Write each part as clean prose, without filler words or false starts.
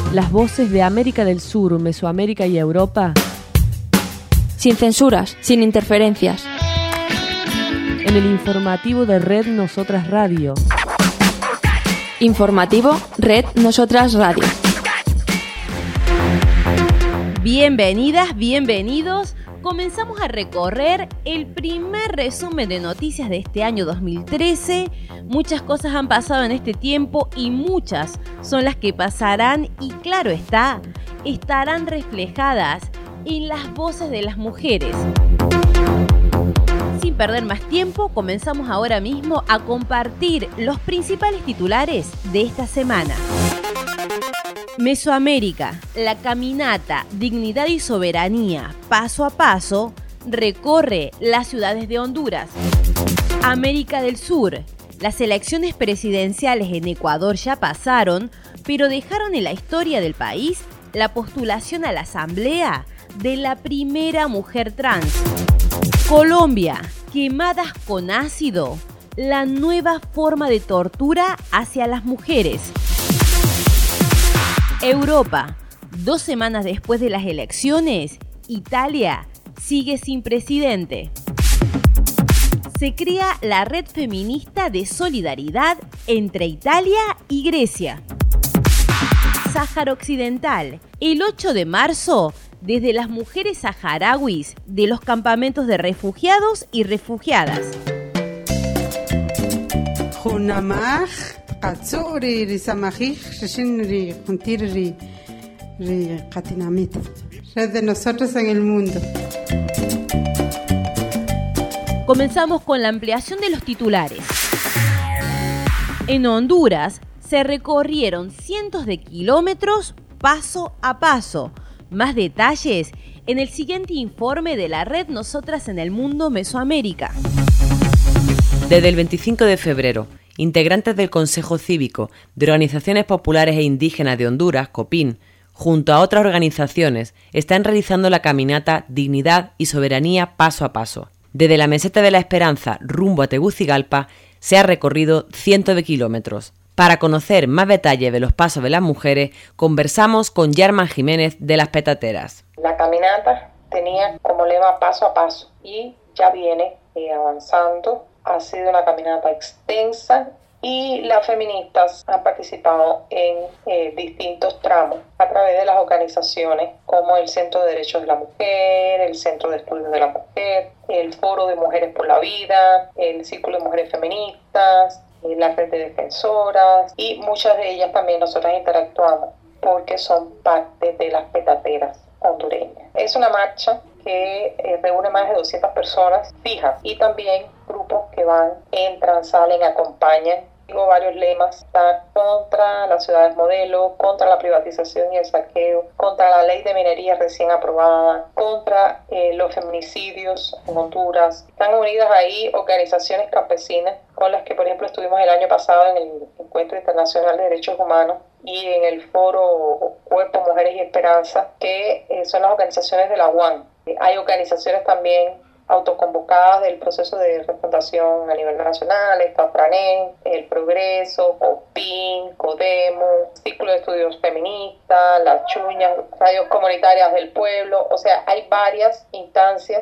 Las voces de América del Sur, Mesoamérica y Europa. Sin censuras, sin interferencias. En el informativo de Red Nosotras Radio. Informativo Red Nosotras Radio. Bienvenidas, bienvenidos. Comenzamos a recorrer el primer resumen de noticias de este año 2013. Muchas cosas han pasado en este tiempo y muchas son las que pasarán y claro está, estarán reflejadas en las voces de las mujeres. Sin perder más tiempo, comenzamos ahora mismo a compartir los principales titulares de esta semana. Mesoamérica, la caminata Dignidad y Soberanía, paso a paso, recorre las ciudades de Honduras. América del Sur, las elecciones presidenciales en Ecuador ya pasaron, pero dejaron en la historia del país la postulación a la asamblea de la primera mujer trans. Colombia, quemadas con ácido, la nueva forma de tortura hacia las mujeres. Europa, 2 semanas después de las elecciones, Italia sigue sin presidente. Se crea la Red Feminista de Solidaridad entre Italia y Grecia. Sáhara Occidental, el 8 de marzo, desde las mujeres saharauis de los campamentos de refugiados y refugiadas. Red de Nosotros en el Mundo. Comenzamos con la ampliación de los titulares. En Honduras se recorrieron cientos de kilómetros paso a paso. Más detalles en el siguiente informe de la Red Nosotras en el Mundo Mesoamérica. Desde el 25 de febrero, integrantes del Consejo Cívico de Organizaciones Populares e Indígenas de Honduras, COPIN, junto a otras organizaciones, están realizando la caminata Dignidad y Soberanía paso a paso. Desde la Meseta de la Esperanza rumbo a Tegucigalpa se ha recorrido cientos de kilómetros. Para conocer más detalles de los pasos de las mujeres, conversamos con Yarman Jiménez de Las Petateras. La caminata tenía como lema paso a paso y ya viene avanzando. Ha sido una caminata extensa y las feministas han participado en distintos tramos a través de las organizaciones como el Centro de Derechos de la Mujer, el Centro de Estudios de la Mujer, el Foro de Mujeres por la Vida, el Círculo de Mujeres Feministas, la Red de Defensoras y muchas de ellas también nosotras interactuamos porque son parte de las petateras hondureñas. Es una marcha que reúne más de 200 personas fijas y también grupos que van, entran, salen, acompañan. Tengo varios lemas: está contra las ciudades modelo, contra la privatización y el saqueo, contra la ley de minería recién aprobada, contra los feminicidios en Honduras. Están unidas ahí organizaciones campesinas con las que, por ejemplo, estuvimos el año pasado en el Encuentro Internacional de Derechos Humanos y en el foro Cuerpo, Mujeres y Esperanza, que son las organizaciones de la UAN. Hay organizaciones también autoconvocadas del proceso de refundación a nivel nacional, está FRANEN, El Progreso, COPIN, CODEMO, Círculo de Estudios Feministas, Las Chuñas, Radios Comunitarias del Pueblo. O sea, hay varias instancias.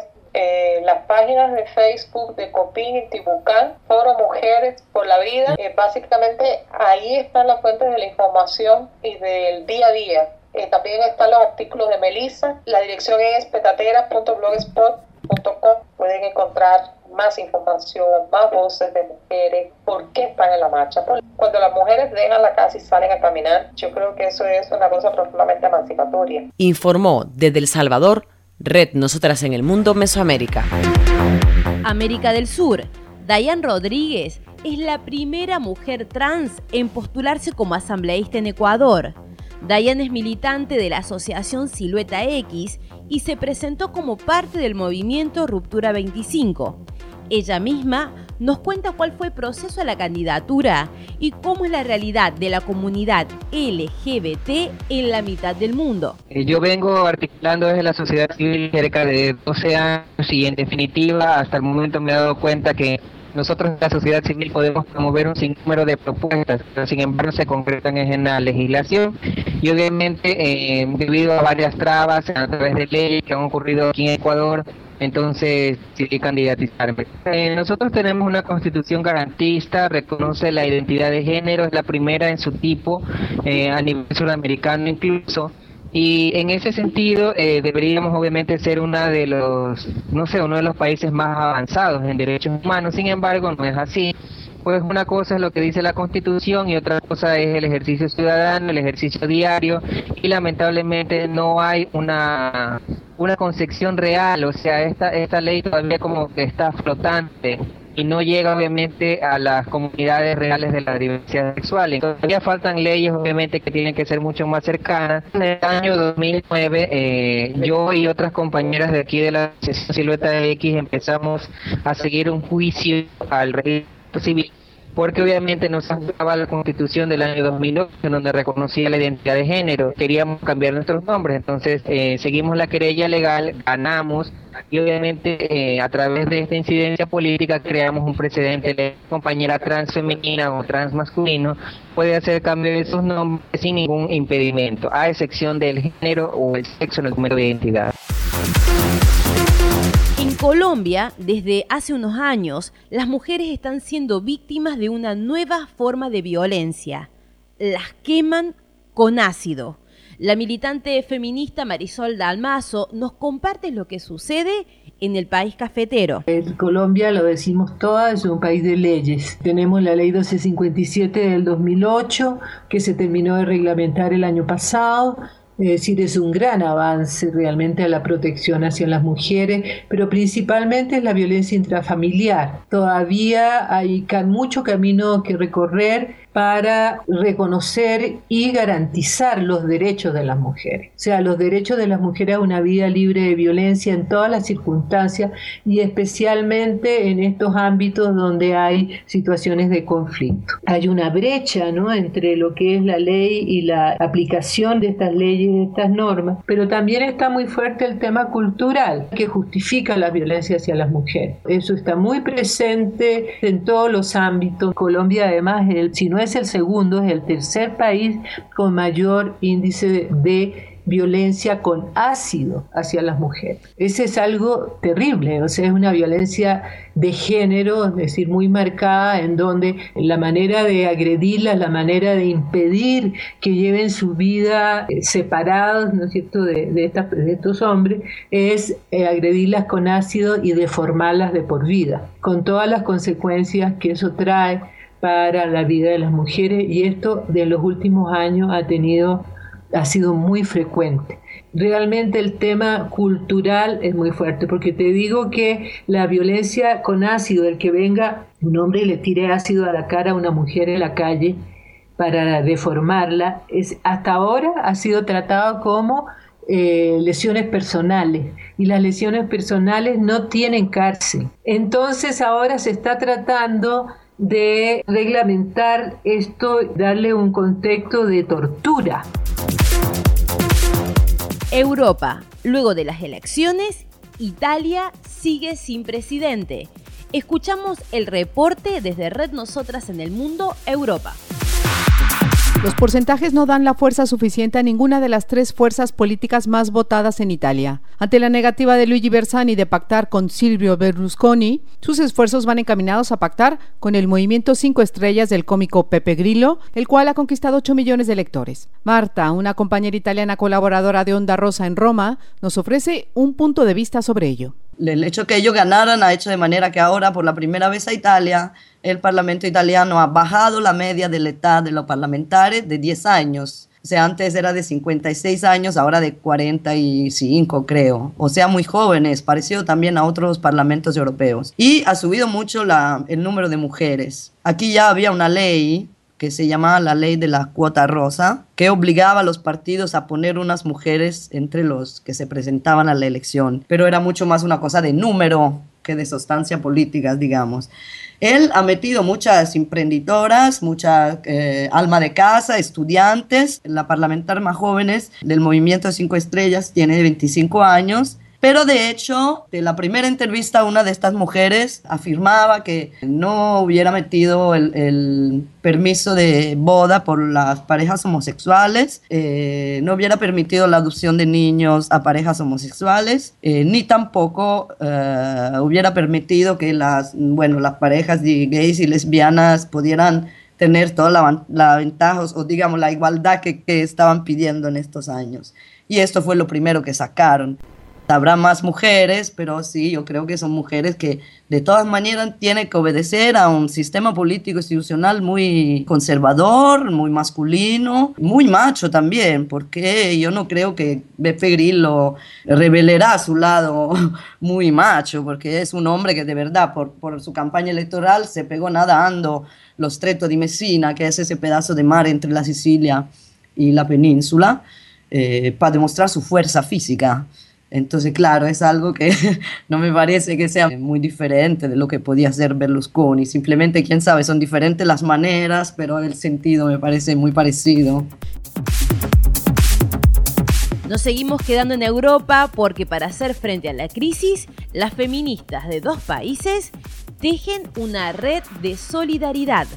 Las páginas de Facebook de COPIN y Tibucán, Foro Mujeres por la Vida, básicamente ahí están las fuentes de la información y del día a día. También están los artículos de Melissa. La dirección es petateras.blogspot.com. Pueden encontrar más información, más voces de mujeres, por qué están en la marcha. Cuando las mujeres dejan la casa y salen a caminar, yo creo que eso es una cosa profundamente emancipatoria. Informó desde El Salvador, Red Nosotras en el Mundo Mesoamérica. América del Sur, Dayan Rodríguez es la primera mujer trans en postularse como asambleísta en Ecuador. Dayan es militante de la asociación Silueta X y se presentó como parte del movimiento Ruptura 25. Ella misma nos cuenta cuál fue el proceso de la candidatura y cómo es la realidad de la comunidad LGBT en la mitad del mundo. Yo vengo articulando desde la sociedad civil cerca de 12 años y en definitiva hasta el momento me he dado cuenta que nosotros en la sociedad civil podemos promover un sinnúmero de propuestas, pero sin embargo se concretan en la legislación y obviamente debido a varias trabas a través de leyes que han ocurrido aquí en Ecuador, entonces decidí candidatizarme. Nosotros tenemos una constitución garantista, reconoce la identidad de género, es la primera en su tipo a nivel sudamericano incluso. Y en ese sentido deberíamos obviamente ser uno de los países más avanzados en derechos humanos. Sin embargo, no es así. Pues una cosa es lo que dice la Constitución y otra cosa es el ejercicio ciudadano, el ejercicio diario, y lamentablemente no hay una concepción real. O sea, esta ley todavía como que está flotante y no llega obviamente a las comunidades reales de la diversidad sexual. Todavía faltan leyes obviamente que tienen que ser mucho más cercanas. En el año 2009 yo y otras compañeras de aquí de la Asociación Silueta X empezamos a seguir un juicio al registro civil, porque obviamente nos afectaba la Constitución del año 2008, en donde reconocía la identidad de género. Queríamos cambiar nuestros nombres, entonces seguimos la querella legal, ganamos, y obviamente a través de esta incidencia política creamos un precedente. La compañera transfemenina o transmasculino puede hacer cambio de sus nombres sin ningún impedimento, a excepción del género o el sexo en el documento de identidad. En Colombia, desde hace unos años, las mujeres están siendo víctimas de una nueva forma de violencia. Las queman con ácido. La militante feminista Marisol Dalmazo nos comparte lo que sucede en el país cafetero. En Colombia, lo decimos todas, es un país de leyes. Tenemos la ley 1257 del 2008, que se terminó de reglamentar el año pasado. Es decir, es un gran avance realmente a la protección hacia las mujeres, pero principalmente es la violencia intrafamiliar. Todavía hay mucho camino que recorrer para reconocer y garantizar los derechos de las mujeres. O sea, los derechos de las mujeres a una vida libre de violencia en todas las circunstancias y especialmente en estos ámbitos donde hay situaciones de conflicto. Hay una brecha, ¿no?, entre lo que es la ley y la aplicación de estas leyes, de estas normas, pero también está muy fuerte el tema cultural que justifica la violencia hacia las mujeres. Eso está muy presente en todos los ámbitos. Colombia, además, si no es el segundo, es el tercer país con mayor índice de violencia con ácido hacia las mujeres. Ese es algo terrible, o sea, es una violencia de género, es decir, muy marcada, en donde la manera de agredirlas, la manera de impedir que lleven su vida separados, ¿no es cierto?, de estos hombres, es agredirlas con ácido y deformarlas de por vida, con todas las consecuencias que eso trae para la vida de las mujeres, y esto de los últimos años ha sido muy frecuente. Realmente el tema cultural es muy fuerte, porque te digo que la violencia con ácido, el que venga un hombre y le tire ácido a la cara a una mujer en la calle para deformarla, hasta ahora ha sido tratado como lesiones personales, y las lesiones personales no tienen cárcel. Entonces ahora se está tratando de reglamentar esto, darle un contexto de tortura. Europa. Luego de las elecciones, Italia sigue sin presidente. Escuchamos el reporte desde Red Nosotras en el Mundo, Europa. Los porcentajes no dan la fuerza suficiente a ninguna de las tres fuerzas políticas más votadas en Italia. Ante la negativa de Luigi Bersani de pactar con Silvio Berlusconi, sus esfuerzos van encaminados a pactar con el movimiento 5 estrellas del cómico Pepe Grillo, el cual ha conquistado 8 millones de lectores. Marta, una compañera italiana colaboradora de Onda Rosa en Roma, nos ofrece un punto de vista sobre ello. El hecho que ellos ganaran ha hecho de manera que ahora, por la primera vez a Italia, el Parlamento italiano ha bajado la media de la edad de los parlamentarios de 10 años. O sea, antes era de 56 años, ahora de 45, creo. O sea, muy jóvenes, parecido también a otros parlamentos europeos. Y ha subido mucho el número de mujeres. Aquí ya había una ley que se llamaba la ley de la cuota rosa, que obligaba a los partidos a poner unas mujeres entre los que se presentaban a la elección, pero era mucho más una cosa de número que de sustancia política, digamos. Él ha metido muchas emprendedoras, mucha alma de casa, estudiantes. La parlamentaria más jóvenes del Movimiento 5 Estrellas tiene 25 años Pero de hecho, de la primera entrevista, una de estas mujeres afirmaba que no hubiera metido el permiso de boda por las parejas homosexuales, no hubiera permitido la adopción de niños a parejas homosexuales, ni tampoco hubiera permitido que las parejas de gays y lesbianas pudieran tener toda la ventaja o digamos la igualdad que estaban pidiendo en estos años. Y esto fue lo primero que sacaron. Habrá más mujeres, pero sí, yo creo que son mujeres que de todas maneras tienen que obedecer a un sistema político institucional muy conservador, muy masculino, muy macho también, porque yo no creo que Beppe Grillo revelará su lado muy macho, porque es un hombre que de verdad por su campaña electoral se pegó nadando lo Stretto di Messina, que es ese pedazo de mar entre la Sicilia y la península, para demostrar su fuerza física. Entonces, claro, es algo que no me parece que sea muy diferente de lo que podía hacer Berlusconi. Simplemente, quién sabe, son diferentes las maneras, pero el sentido me parece muy parecido. Nos seguimos quedando en Europa porque para hacer frente a la crisis, las feministas de 2 países tejen una red de solidaridad.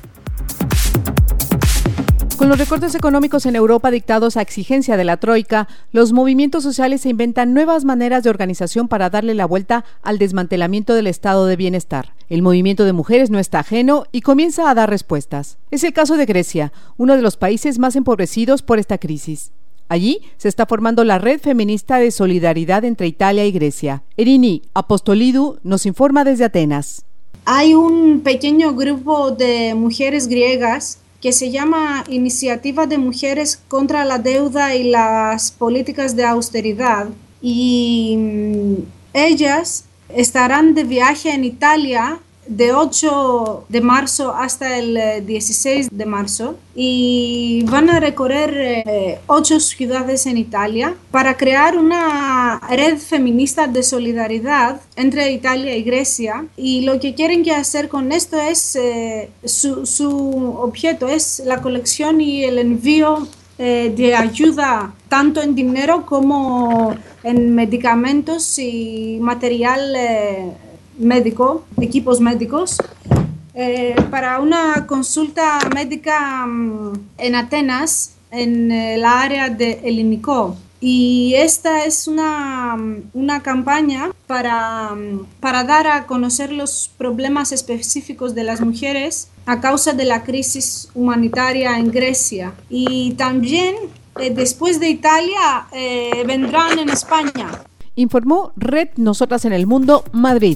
Con los recortes económicos en Europa dictados a exigencia de la Troika, los movimientos sociales se inventan nuevas maneras de organización para darle la vuelta al desmantelamiento del estado de bienestar. El movimiento de mujeres no está ajeno y comienza a dar respuestas. Es el caso de Grecia, uno de los países más empobrecidos por esta crisis. Allí se está formando la Red Feminista de Solidaridad entre Italia y Grecia. Erini Apostolidou nos informa desde Atenas. Hay un pequeño grupo de mujeres griegas que se llama Iniciativa de Mujeres contra la Deuda y las Políticas de Austeridad, y ellas estarán de viaje en Italia de 8 de marzo hasta el 16 de marzo y van a recorrer 8 ciudades en Italia para crear una red feminista de solidaridad entre Italia y Grecia, y lo que quieren hacer con esto es su objeto es la colección y el envío de ayuda tanto en dinero como en medicamentos y material médico, equipos médicos, para una consulta médica en Atenas, en la área de Elinikó. Y esta es una campaña para dar a conocer los problemas específicos de las mujeres a causa de la crisis humanitaria en Grecia. Y también después de Italia vendrán en España. Informó Red Nosotras en el Mundo, Madrid.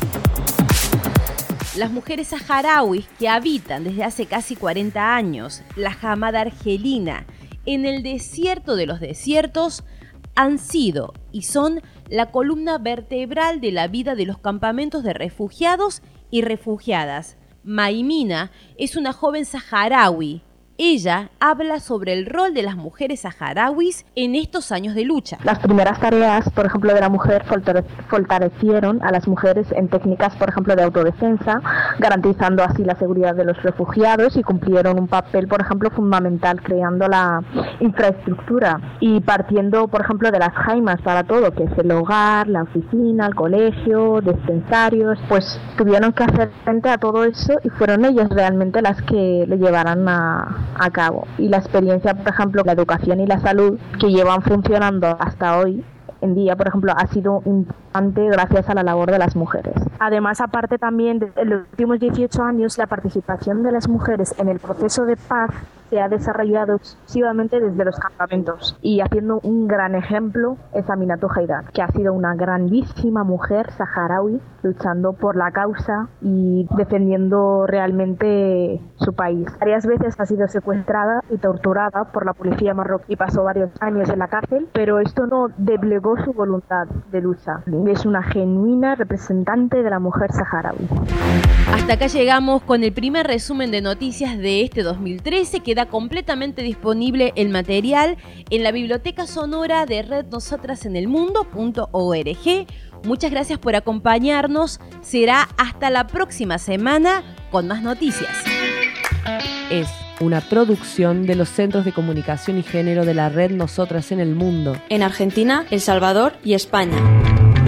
Las mujeres saharauis que habitan desde hace casi 40 años la Hamada argelina en el desierto de los desiertos han sido y son la columna vertebral de la vida de los campamentos de refugiados y refugiadas. Maimina es una joven saharaui. Ella habla sobre el rol de las mujeres saharauis en estos años de lucha. Las primeras tareas, por ejemplo, de la mujer fortalecieron a las mujeres en técnicas, por ejemplo, de autodefensa, garantizando así la seguridad de los refugiados, y cumplieron un papel, por ejemplo, fundamental creando la infraestructura y partiendo, por ejemplo, de las jaimas para todo, que es el hogar, la oficina, el colegio, dispensarios, pues tuvieron que hacer frente a todo eso y fueron ellas realmente las que le llevaran a cabo. Y la experiencia, por ejemplo, la educación y la salud que llevan funcionando hasta hoy en día, por ejemplo, ha sido importante gracias a la labor de las mujeres. Además, aparte también, en los últimos 18 años, la participación de las mujeres en el proceso de paz se ha desarrollado exclusivamente desde los campamentos, y haciendo un gran ejemplo es Aminatou Haidar, que ha sido una grandísima mujer saharaui luchando por la causa y defendiendo realmente su país. Varias veces ha sido secuestrada y torturada por la policía marroquí y pasó varios años en la cárcel, pero esto no doblegó su voluntad de lucha. Es una genuina representante de la mujer saharaui. Hasta acá llegamos con el primer resumen de noticias de este 2013. Queda completamente disponible el material en la biblioteca sonora de rednosotrasenelmundo.org. Muchas gracias por acompañarnos. Será hasta la próxima semana con más noticias. Es una producción de los Centros de Comunicación y Género de la Red Nosotras en el Mundo. En Argentina, El Salvador y España.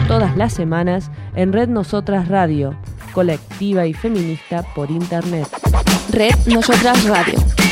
todas las semanas en Red Nosotras Radio, colectiva y feminista por Internet. Red Nosotras Radio.